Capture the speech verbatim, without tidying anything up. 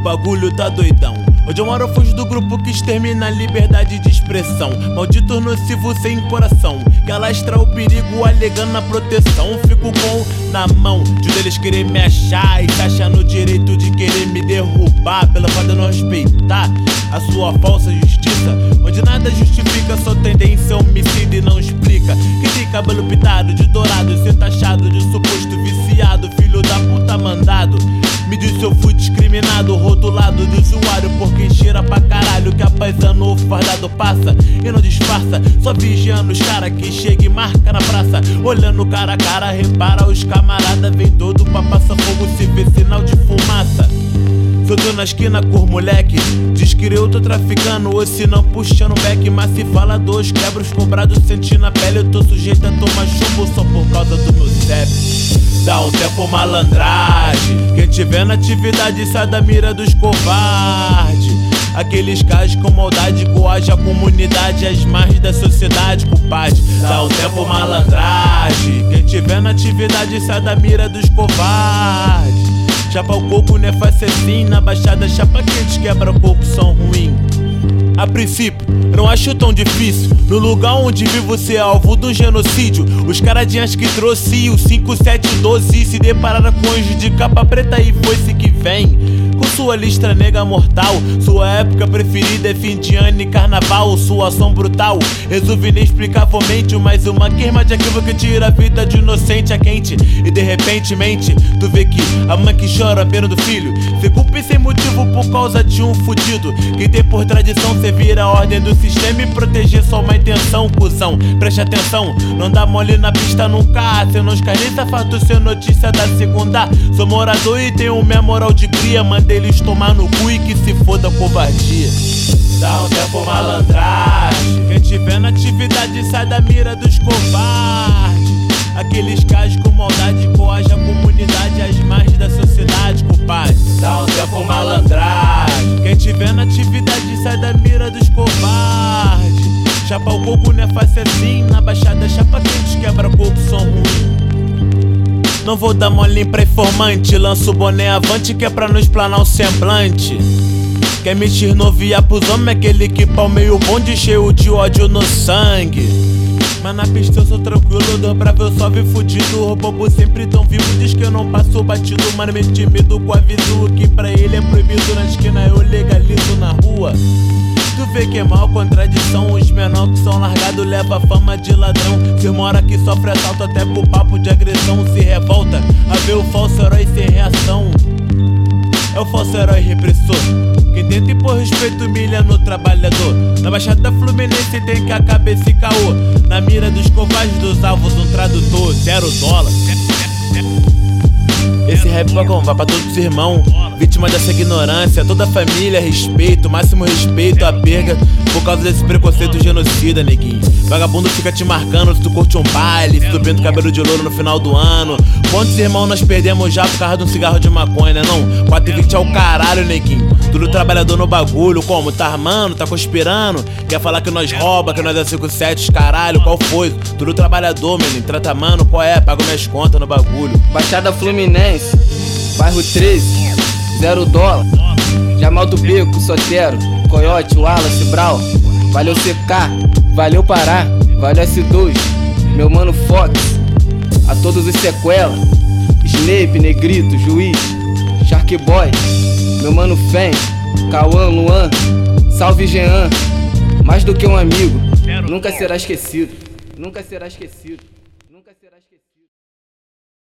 bagulho tá doidão. Onde eu moro eu fujo do grupo que extermina a liberdade de expressão. Maldito nocivo sem coração, que alastra o perigo alegando a proteção. Fico com na mão de um deles querer me achar e se achar no direito de querer me derrubar pela falta de não respeitar a sua falsa justiça, onde nada justifica sua tendência homicida e não explica que tem cabelo pintado de dourado e ser taxado de suposto viciado, filho da puta mandado. Me disse eu fui discriminado, rotulado de usuário por quem cheira pra caralho, que a paisano fardado passa e não disfarça, só vigiando os cara que chega e marca na praça. Olhando cara a cara, repara os camarada, vem todo pra passar fogo se vê sinal de fumaça. Sou tô na esquina com os moleque, diz que eu tô traficando, ou se não puxando back. Mas se fala dois, quebra os cobrados, senti na pele. Eu tô sujeito a tomar chumbo só por causa do meu C E P. Dá um tempo malandragem, quem tiver na atividade sai da mira dos covardes. Aqueles caras com maldade coagem a comunidade, as margens da sociedade culpade. Dá um tempo malandragem, quem tiver na atividade sai da mira dos covardes. Chapa o coco não é fácil assim, na baixada chapa quente quebra o coco são ruim. A princípio, não acho tão difícil, no lugar onde vivo ser alvo de um genocídio. Os caradinhas que trouxe o cinco sete doze se depararam com anjo de capa preta e foi-se que vem com sua listra negra mortal. Sua época preferida é fim de ano e carnaval. Sua ação brutal resolve inexplicavelmente mais uma queima de aquilo que tira a vida de inocente a quente. E de repente mente, tu vê que a mãe que chora a pena do filho se culpa sem motivo por causa de um fudido. Quem tem por tradição servir a ordem do sistema e proteger só uma intenção, cuzão. Preste atenção, não dá mole na pista nunca. Cê não escarneta, faz tu ser notícia da segunda. Sou morador e tenho minha moral de cria, manda eles tomar no cu e que se foda a covardia. Dá um tempo malandragem, quem tiver na atividade sai da mira dos covardes. Aqueles caras com maldade coagem a comunidade, as margens da sociedade culpade. Dá um tempo malandragem, quem tiver na atividade sai da mira dos covardes. Chapa o coco não é fácil assim, na baixada chapa quente quebra coco som ruim. Não vou dar mole pra informante, lanço o boné avante que é pra não explanar o semblante. Quer mentir no via pros homens, aquele que pau meio bonde cheio de ódio no sangue. Mas na pista eu sou tranquilo, dobrável, suave, fudido. O bobo sempre tão vivo, diz que eu não passo batido. Mano, me intimido com aviso que pra ele é proibido. Na esquina eu legalizo na rua. Tu vê que é mal contradição, os menores que são largados leva fama de ladrão. Se mora que sofre assalto até por papo de agressão. Se revolta a ver o falso herói sem reação. É o falso herói repressor, quem tenta impor respeito humilha no trabalhador. Na Baixada Fluminense tem que a cabeça e caô. Na mira dos covardes dos alvos um tradutor, zero dólar. Esse rap vai como? Vai pra todos os irmãos, vítima dessa ignorância, toda a família, respeito, máximo respeito à perda por causa desse preconceito genocida, neguinho. Vagabundo fica te marcando se tu curte um baile, se tu pinta o cabelo de louro no final do ano. Quantos irmãos nós perdemos já por causa de um cigarro de maconha, né não? quatro e vinte é o caralho, neguinho. Tudo trabalhador no bagulho, como? Tá armando, tá conspirando? Quer falar que nós rouba, que nós é cinco sete, caralho, qual foi? Tudo trabalhador, menino, trata mano, qual é? Pago minhas contas no bagulho. Baixada Fluminense, bairro treze, zero dólar. Jamal do Beco, Sotero, Coyote, Wallace, Brau. Valeu C K, valeu Pará, valeu S dois, meu mano Fox. A todos os sequela, Snape, Negrito, Juiz, Shark Boy, meu mano Fen, Cauã, Luan, salve Jean. Mais do que um amigo, nunca será esquecido, nunca será esquecido.